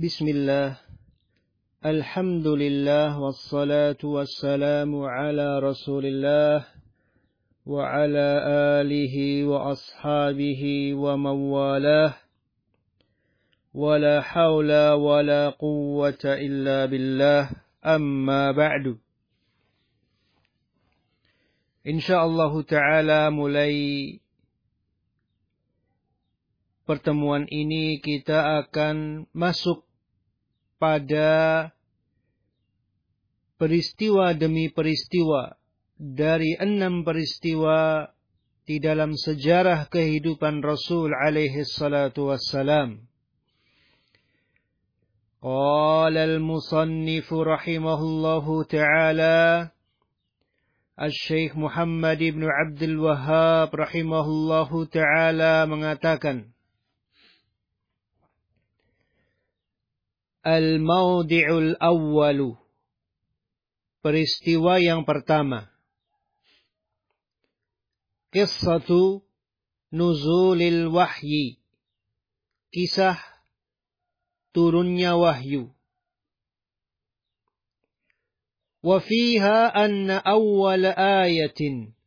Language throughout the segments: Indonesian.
Bismillah, alhamdulillah, wassalatu wassalamu ala rasulillah, wa ala alihi wa ashabihi wa mawalah, wa la hawla wa la quwwata illa billah, amma ba'du. InsyaAllah ta'ala mulai pertemuan ini kita akan masuk pada peristiwa demi peristiwa dari 6 peristiwa di dalam sejarah kehidupan Rasul alaihi salatu wassalam. Qala al-musannif rahimahullahu ta'ala, Al-Syeikh Muhammad ibn Abdul Wahhab rahimahullahu ta'ala mengatakan, Al-Mawdi'ul Awwalu, peristiwa yang pertama. Qissatu Nuzulil Wahyi, kisah turunnya wahyu. وفيها أن أول آية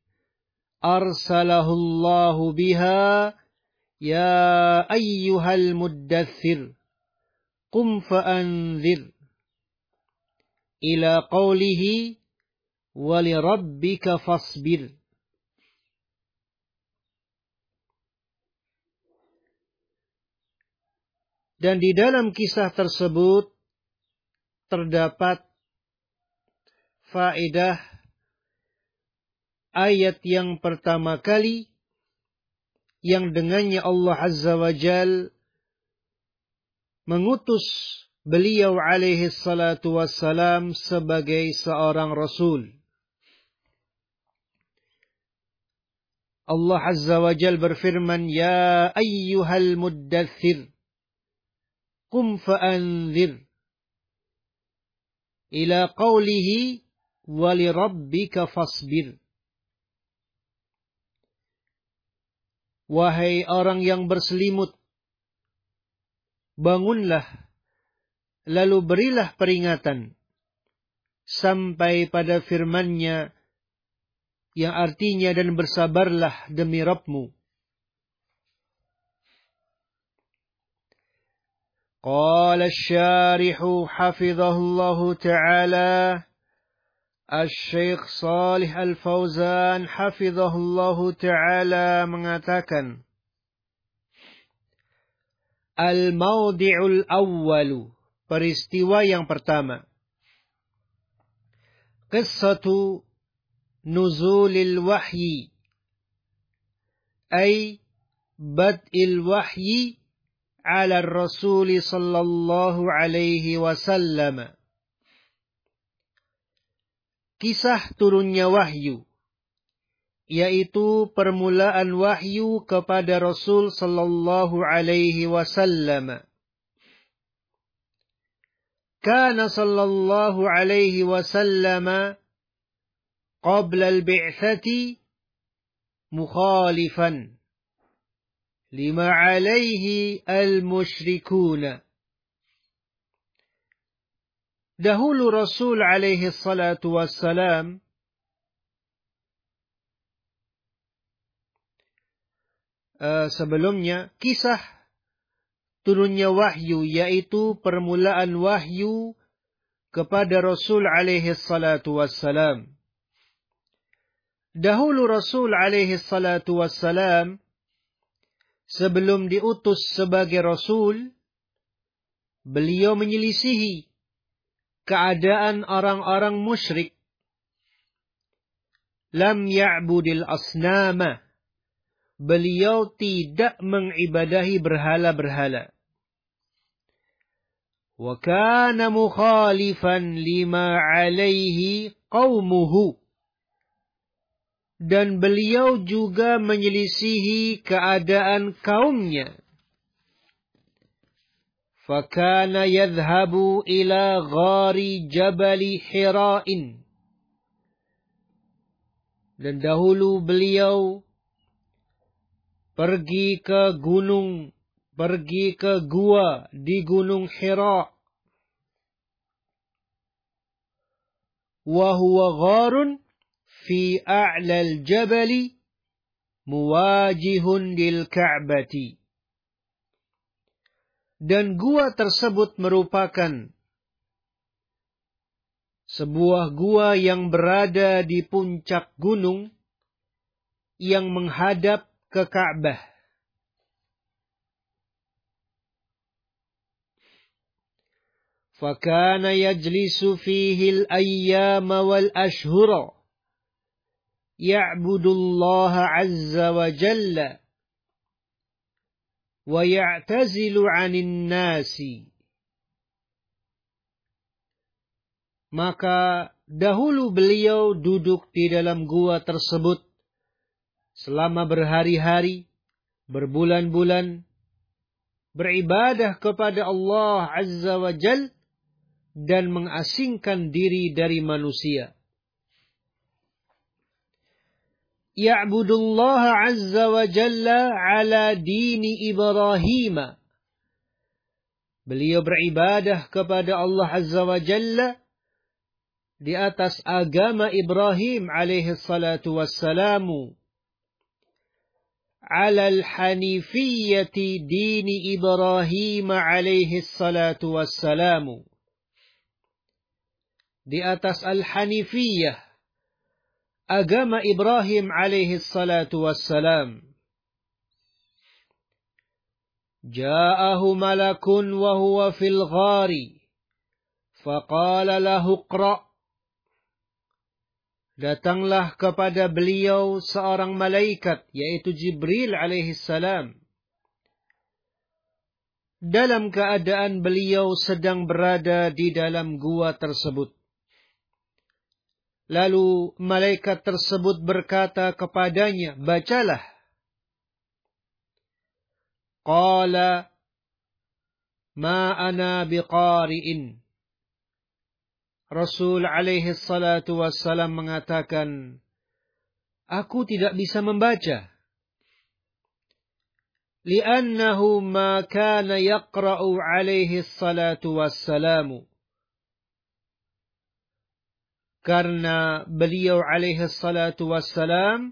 أرسله الله بها يا أيها المدثر قم فأنذر إلى قوله ولربك فاصبر. Dan di dalam kisah tersebut terdapat faedah ayat yang pertama kali yang dengannya Allah Azza wa Jal mengutus beliau alaihi salatu wassalam sebagai seorang rasul. Allah Azza wa Jal berfirman, Ya ayyuhal muddathir, qum fa'anzir, ila qawlihi walirabbika fasbir. Wahai orang yang berselimut, bangunlah, lalu berilah peringatan, sampai pada firman-Nya yang artinya dan bersabarlah demi Rabbmu. Qala asy-syarihu hafizahullahu ta'ala, Al-Syeikh Shalih Al-Fauzan hafizahullahu ta'ala mengatakan, Al-Mawdi'ul Awwalu, peristiwa yang pertama. Qissatu Nuzulil Wahyi, ay Bad'il Wahyi ala Rasul sallallahu alaihi wasallam. Kisah turunnya wahyu, yaitu permulaan wahyu kepada Rasul sallallahu alaihi wasallam. Kana sallallahu alaihi wasallam qabla al-bi'tsati mukhalifan lima alaihi al-musyrikuna. Dahulu Rasul alaihi salatu wassalam sebelumnya kisah turunnya wahyu, yaitu permulaan wahyu kepada Rasul alaihi salatu wassalam. Dahulu Rasul alaihi salatu wassalam sebelum diutus sebagai Rasul, beliau menyelisihi keadaan orang-orang musyrik. Lam ya'budil asnama, beliau tidak mengibadahi berhala-berhala. Wa kana mukhalifan lima alaihi qaumuhu, dan beliau juga menyelisihi keadaan kaumnya. Fakana yadhhabu ila ghari jabali Hira'in, dan dahulu beliau pergi ke gunung pergi ke gua di Gunung Hira. Wa huwa gharun fi a'la al-jabali muwajihun lil Ka'bati. Dan gua tersebut merupakan sebuah gua yang berada di puncak gunung yang menghadap ke Ka'bah. فَكَانَ يَجْلِسُ فِيهِ الْأَيَّامَ وَالْأَشْهُرَ يَعْبُدُ اللَّهَ عَزَّ وَجَلَّ وَيَعْتَزِلُ عَنِ النَّاسِ. Maka dahulu beliau duduk di dalam gua tersebut selama berhari-hari, berbulan-bulan, beribadah kepada Allah Azza wa Jal dan mengasingkan diri dari manusia. Ya'budullaha Azza wa Jalla ala dini Ibrahim. Beliau beribadah kepada Allah Azza wa Jalla di atas agama Ibrahim alaihi salatu wassalamu. Ala al-hanifiyyati dini Ibrahim alaihi salatu wassalamu. Di atas al-hanifiyah, agama Ibrahim alaihi salatu wassalam. Ja'ahu malakun wa huwa fil ghari, faqala lahu iqra'. Datanglah kepada beliau seorang malaikat, yaitu Jibril alaihi salam. Dalam keadaan beliau sedang berada di dalam gua tersebut. Lalu malaikat tersebut berkata kepadanya, bacalah. Qala ma ana biqari'in. Rasul alaihi salatu wassalam mengatakan, aku tidak bisa membaca. Li'annahu ma kana yaqra'u alaihi salatu wassalamu. Karena beliau alaihi salatu wassalam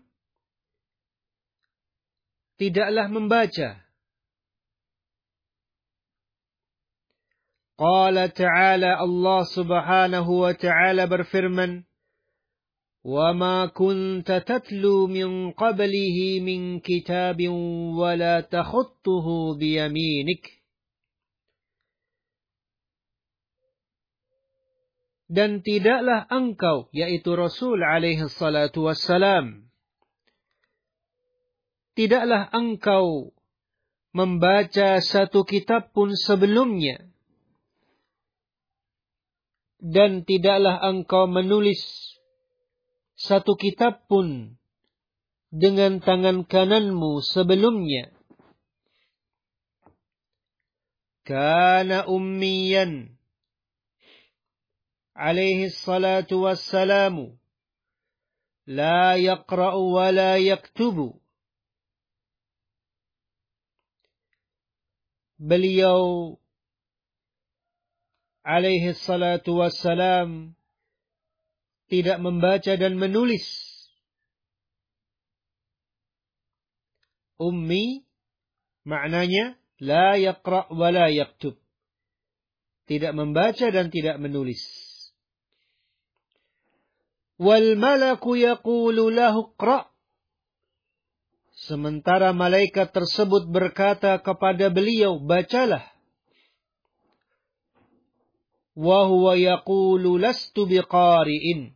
tidaklah membaca. Qala ta'ala, Allah subhanahu wa ta'ala berfirman, وَمَا كُنْتَ تَتْلُو مِنْ قَبْلِهِ مِنْ كِتَابٍ وَلَا تَخُطُّهُ بِيَمِينِكَ. Dan tidaklah engkau, yaitu Rasul alaihi salatu wassalam, tidaklah engkau membaca satu kitab pun sebelumnya, dan tidaklah engkau menulis satu kitab pun dengan tangan kananmu sebelumnya. Kana ummiyan alaihi salatu wassalamu la yaqra'u wa la yaktubu. Beliau alaihi salatu wassalam tidak membaca dan menulis. Ummi maknanya la yaqra' wa la yaktub. Tidak membaca dan tidak menulis. Wal malaku yaqulu lahu iqra'. Sementara malaikat tersebut berkata kepada beliau, bacalah. Wa huwa yaqulu lastu biqari'in.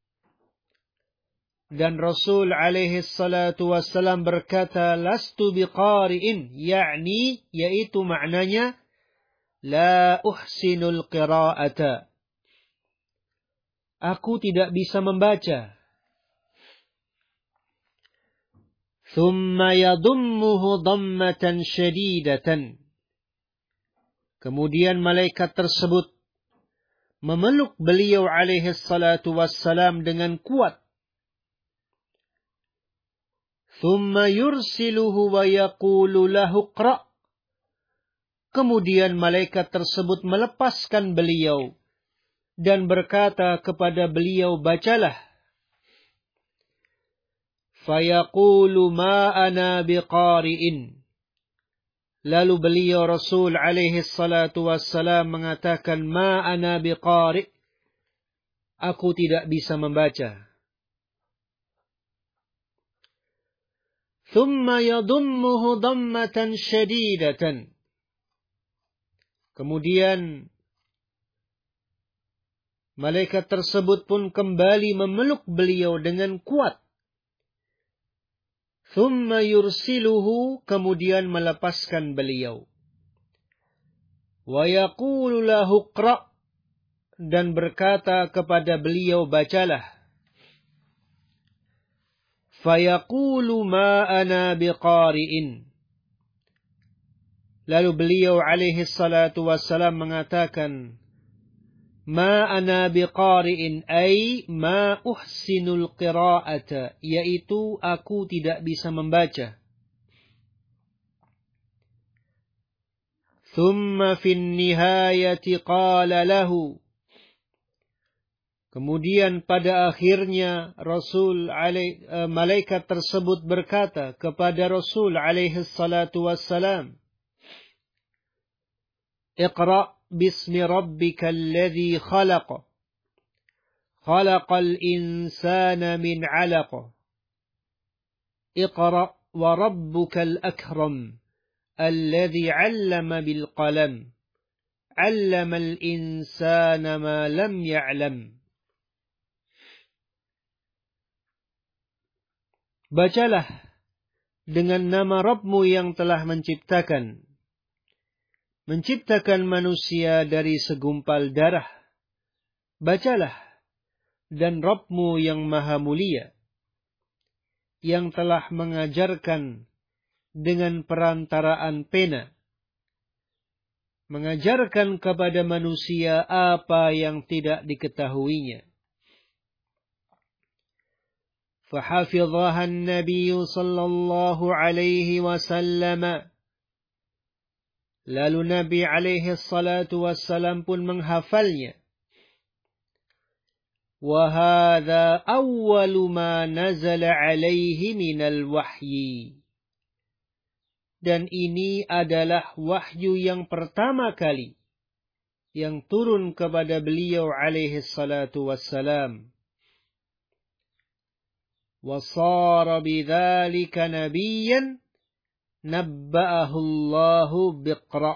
Dan Rasul alaihi salatu wassalam berkata, lastu biqari'in, yakni, yaitu maknanya, la uhsinul qira'ata. Aku tidak bisa membaca. Thumma yadummuhu dhammatan syadidatan. Kemudian malaikat tersebut memeluk beliau alaihi salatu wassalam dengan kuat. Thumma yursiluhu wa yaqulu lahu iqra'. Kemudian malaikat tersebut melepaskan beliau dan berkata kepada beliau, bacalah. Fayaqulu ma ana biqari'in. Lalu beliau Rasul alaihi salatu wassalam mengatakan, ma ana biqari'. Aku tidak bisa membaca. Thumma yadummuhu dammatan syadidatan. Kemudian malaikat tersebut pun kembali memeluk beliau dengan kuat. Thumma yursiluhu, kemudian melepaskan beliau. Wa yaqulu lahu qra', dan berkata kepada beliau, bacalah. Fayaqulu ma ana biqari'in. Lalu beliau alaihi salatu wassalam mengatakan, ma ana biqari'in, ay ma uhsinul qira'ata, yaitu aku tidak bisa membaca. Thumma fin nihayati qala lahu. Kemudian pada akhirnya malaikat tersebut berkata kepada Rasul alaihi salatu wassalam, Iqra' bismi rabbika alladhi khalaqa. Khalaqal insana min 'alaqa. Iqra' wa rabbukal akram. Alladhi 'allama bil qalam. 'Allamal insana ma lam ya'lam. Bacalah dengan nama Rabbmu yang telah menciptakan manusia dari segumpal darah. Bacalah, dan Rabbmu yang maha mulia, yang telah mengajarkan dengan perantaraan pena, mengajarkan kepada manusia apa yang tidak diketahuinya. فحفظها النبي صلى الله عليه وسلم. Lalu Nabi alaihi salatu wassalam pun menghafalnya. وهذا أول ما نزل عليه من الوحي. Dan ini adalah wahyu yang pertama kali yang turun kepada beliau alaihi salatu wassalam. وصار بذلك نبيا نبأه الله بقرأ.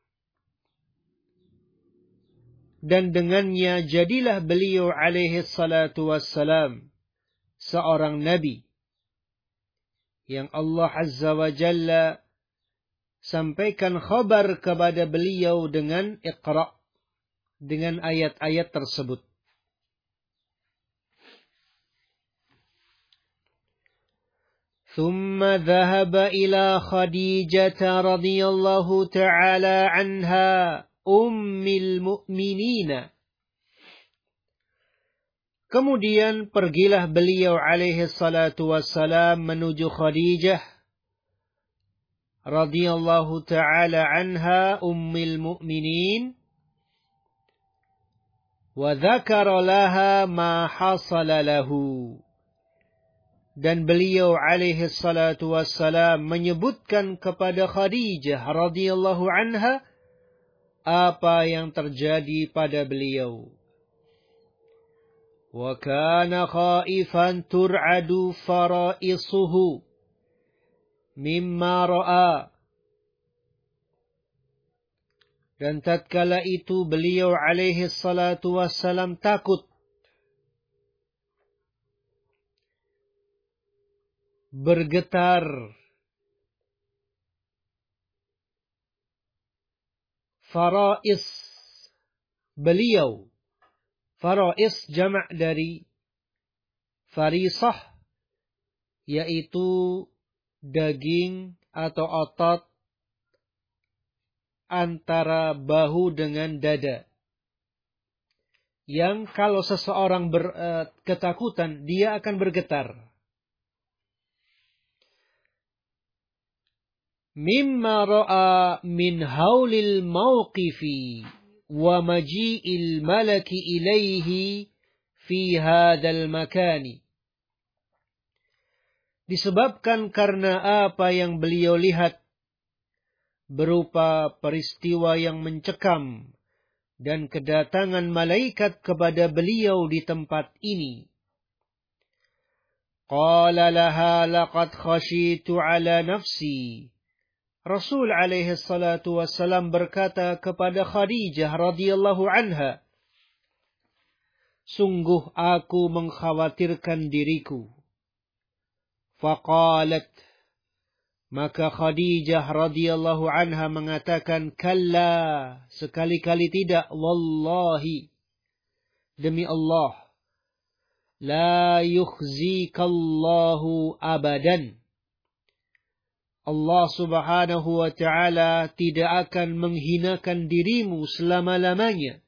Dan dengannya jadilah beliau alaihi salatu wassalam seorang nabi yang Allah azza wa jalla sampaikan khabar kepada beliau dengan Iqra', dengan ayat-ayat tersebut. ثم ذهب إلى خديجة رضي الله تعالى عنها أم المؤمنين. Kemudian pergilah beliau alaihi salatu wassalam menuju Khadijah radhiyallahu ta'ala anha ummil mu'minin. Wa dzakara laha ma hasala lahu. Dan beliau alaihi salatu wassalam menyebutkan kepada Khadijah radhiyallahu anha apa yang terjadi pada beliau. Wa kana khaifan tur'adu fara'isuhu mimma ra'a. Dan tatkala itu beliau alaihi salatu wassalam takut bergetar farais beliau. Farais jamak dari farisah, yaitu daging atau otot antara bahu dengan dada, yang kalau seseorang ketakutan dia akan bergetar. mimma ra'a min haulil mawqifi wa maji'il malaki ilaihi fi hadzal makani. Disebabkan karena apa yang beliau lihat berupa peristiwa yang mencekam dan kedatangan malaikat kepada beliau di tempat ini. Qala laha laqad khashitu ala nafsi. Rasul alaihi salatu wassalam berkata kepada Khadijah radhiyallahu anha, sungguh aku mengkhawatirkan diriku. Faqalat, maka Khadijah radhiyallahu anha mengatakan, kalla, sekali-kali tidak, wallahi, demi Allah, la yukhzikallahu abadan. Allah subhanahu wa ta'ala tidak akan menghinakan dirimu selama-lamanya.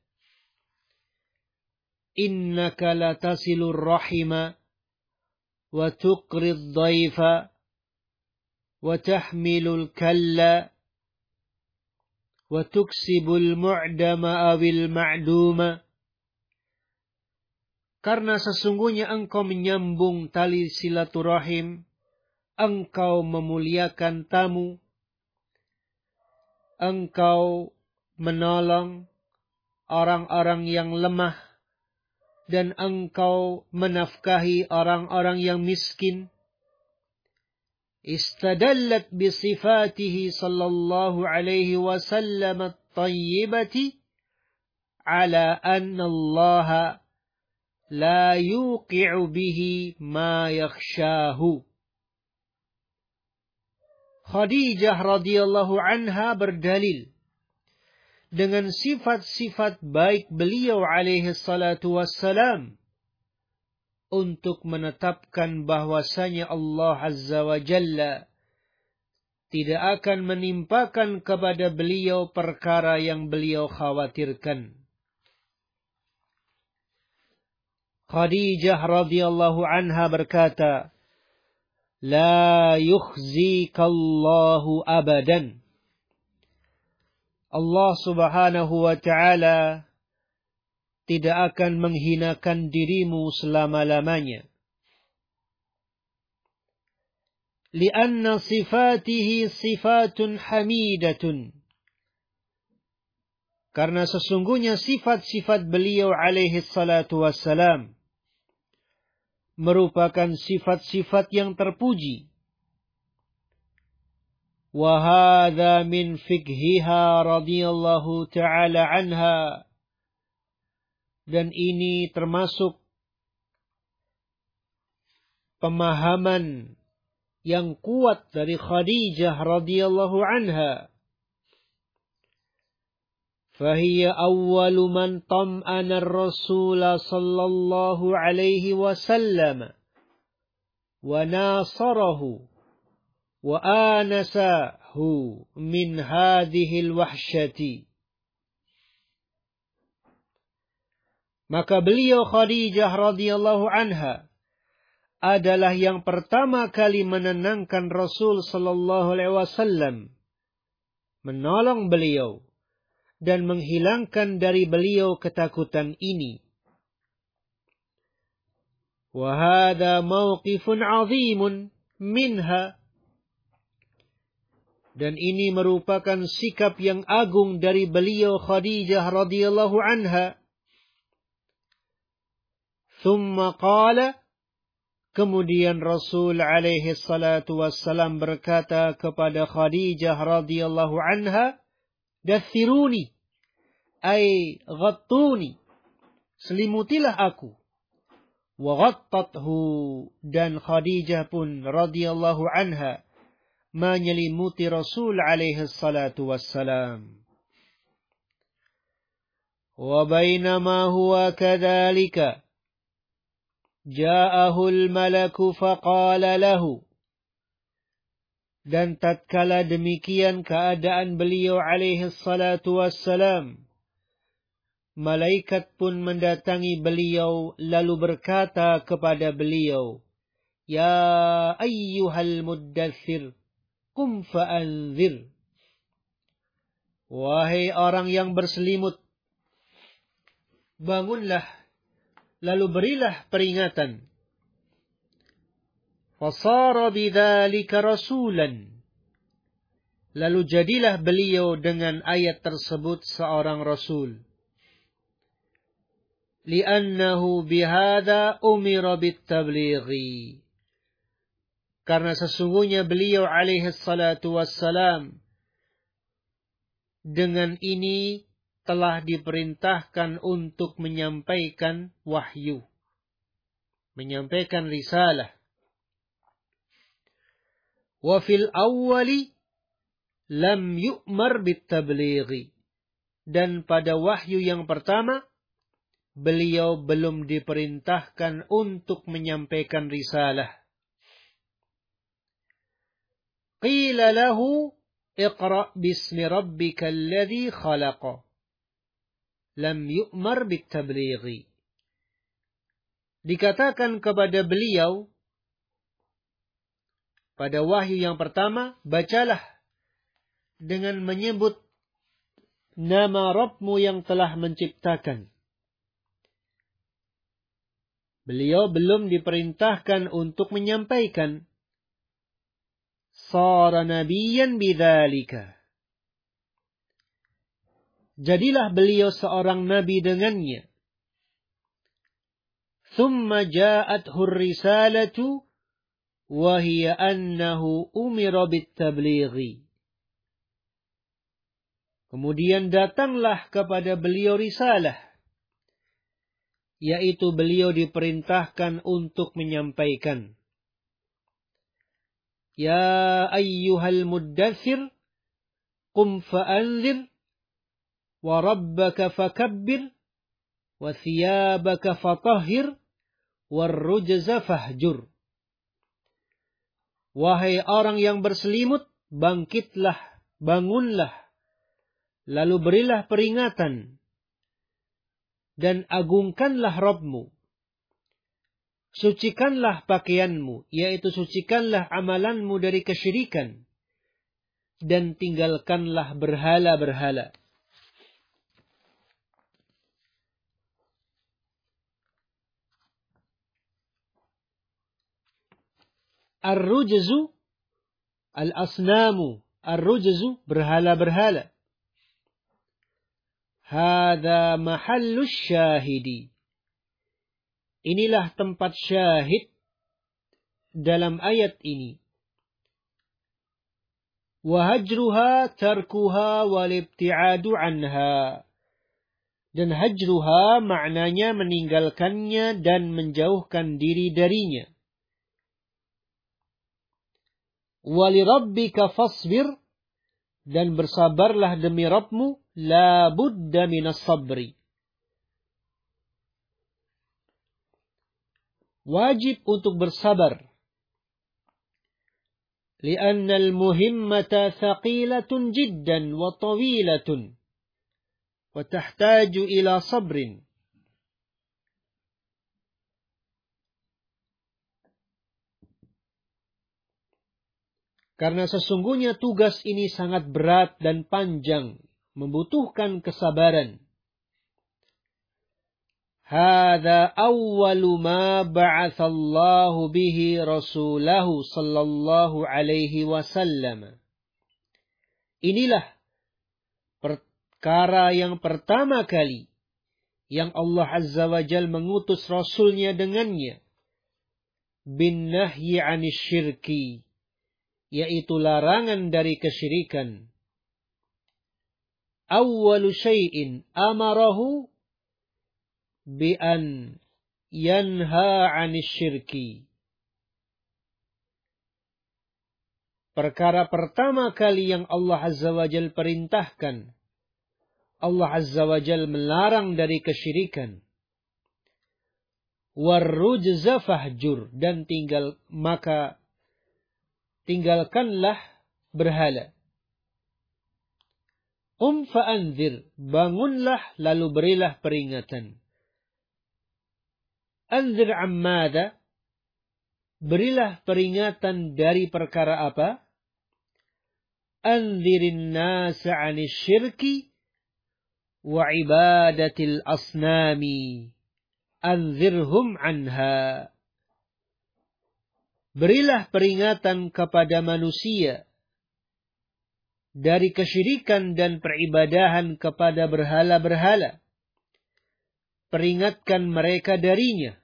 Innaka latasilur rahima wa tuqrid dhaifa wa tahmilul kalla wa tuksibul mu'dama awil ma'duma. Karena sesungguhnya engkau menyambung tali silaturahim, engkau memuliakan tamu, engkau menolong orang-orang yang lemah, dan engkau menafkahi orang-orang yang miskin. Istadallat bisifatihi sallallahu alaihi wasallam at-tayyibati ala anna Allah la yuqi'u bihi ma yakhshahu. Khadijah radhiyallahu anha berdalil dengan sifat-sifat baik beliau alaihi salatu wassalam untuk menetapkan bahwasanya Allah azza wa jalla tidak akan menimpakan kepada beliau perkara yang beliau khawatirkan. Khadijah radhiyallahu anha berkata, la yukhzikallahu abadan. Allah subhanahu wa ta'ala tidak akan menghinakan dirimu selama-lamanya. Lianna sifatihi sifatun hamidatun. Karena sesungguhnya sifat-sifat beliau alaihi salatu wassalam merupakan sifat-sifat yang terpuji. وهذا من فقهها رضي الله تعالى عنها. Dan ini termasuk pemahaman yang kuat dari Khadijah radhiyallahu anha. فهي أول من طمأن الرسول صلى الله عليه وسلم وناصره وآنسه من هذه الوحشة. Maka beliau Khadijah radhiyallahu anha adalah yang pertama kali menenangkan Rasul sallallahu alaihi wasallam, menolong beliau dan menghilangkan dari beliau ketakutan ini. Wa hadha mawqifun 'azimun minha. Dan ini merupakan sikap yang agung dari beliau Khadijah radhiyallahu anha. Thumma qala, kemudian Rasul alaihi salatu wassalam berkata kepada Khadijah radhiyallahu anha, dathiruni, ay ghattuni, selimutilah aku. Wa ghattathu, dan Khadijah pun radhiyallahu anha menyelimuti Rasul alaihi salatu wassalam. Wa bainama huwa kadzalika ja'ahu al-malaku faqala lahu. Dan tatkala demikian keadaan beliau alaihi salatu wassalam, malaikat pun mendatangi beliau lalu berkata kepada beliau, ya ayyuhal muddathir, qum fa'anzir. Wahai orang yang berselimut, bangunlah, lalu berilah peringatan. Fasara bidzalika rasulan. Lalu jadilah beliau dengan ayat tersebut seorang rasul. Li'annahu bihadza umira bit-tablighi. Karena sesungguhnya beliau alaihi salatu wassalam dengan ini telah diperintahkan untuk menyampaikan wahyu, menyampaikan risalah. Wa fil awwali lam yu'mar bit-tablighi. Dan pada wahyu yang pertama, beliau belum diperintahkan untuk menyampaikan risalah. Qila lahu iqra' bismi rabbikal ladzi khalaqa. Lam yu'mar bit-tablighi. Dikatakan kepada beliau pada wahyu yang pertama, bacalah dengan menyebut nama Rabbmu yang telah menciptakan. Beliau belum diperintahkan untuk menyampaikan. Sara nabiyyan bidzalika. Jadilah beliau seorang nabi dengannya. Thumma ja'athu ar-risalatu wa hiya annahu umira bit-tablighi. Kemudian datanglah kepada beliau risalah, yaitu beliau diperintahkan untuk menyampaikan. Ya ayyuhal muddathir, qum fa'anzir, wa rabbaka fakabbir, wa thiyabaka fatahhir, warrujza fahjur. Wahai orang yang berselimut, bangkitlah, bangunlah, lalu berilah peringatan, dan agungkanlah Rabbmu. Sucikanlah pakaianmu, yaitu sucikanlah amalanmu dari kesyirikan, dan tinggalkanlah berhala-berhala. Ar-rujzu, al-asnamu, ar-rujzu, berhala-berhala. Hadza mahallus syahidi. Inilah tempat syahid dalam ayat ini. Wa hajruha tarkuha wal ibti'adu anha. Dan hajruha maknanya meninggalkannya dan menjauhkan diri darinya. Wa li rabbika fasbir, dan bersabarlah demi Rabbmu, la budda minas sabri. Wajib untuk bersabar. Lianna al-muhimmata thaqilatun jiddan wa tawilatun. Wa tahtaju ila sabrin. Karena sesungguhnya tugas ini sangat berat dan panjang, membutuhkan kesabaran. Hadza awwalu ma ba'atsallahu bihi rasulahu sallallahu alaihi wasallam. Inilah perkara yang pertama kali yang Allah Azza wa Jalla mengutus Rasulnya dengannya. Bin nahyi 'anis syirki, yaitu larangan dari kesyirikan. Awwalu syai'in amarahu bi an yanha 'anis syirki. Perkara pertama kali yang Allah Azza wa Jalla perintahkan, Allah Azza wa Jalla melarang dari kesyirikan. Warrujza fahjur, dan tinggalkanlah berhala. Fa'anzir, bangunlah lalu berilah peringatan. Anzir ammada, berilah peringatan dari perkara apa? anzirin nasa 'anil syirki wa ibadatil asnami anzirhum anha. Berilah peringatan kepada manusia dari kesyirikan dan peribadahan kepada berhala-berhala. Peringatkan mereka darinya.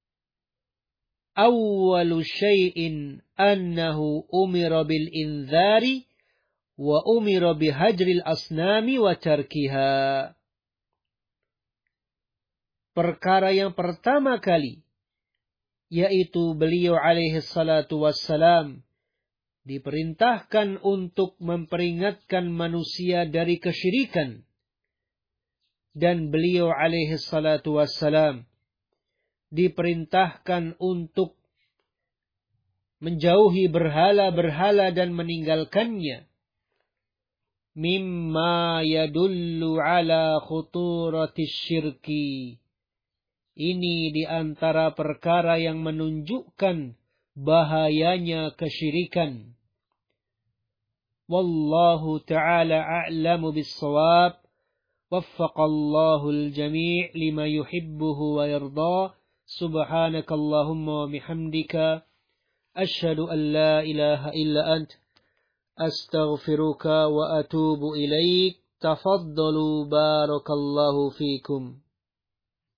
Awwalu syai'in annahu umira bil inzari wa umira bihajril asnami wa tarkiha. Perkara yang pertama kali, yaitu beliau alaihi salatu wassalam diperintahkan untuk memperingatkan manusia dari kesyirikan. Dan beliau alaihi salatu wassalam diperintahkan untuk menjauhi berhala-berhala dan meninggalkannya. Mimma yadullu ala khuturatis syirki. Ini di antara perkara yang menunjukkan bahayanya kesyirikan. Wallahu ta'ala a'lamu bis-shawab. Waffaqallahu al-jami' lima yuhibbuhu wa yarda. Subhanakallahumma wa bihamdika asyhadu an la ilaha illa ant astaghfiruka wa atubu ilaik. Tafaddalu barakallahu fikum.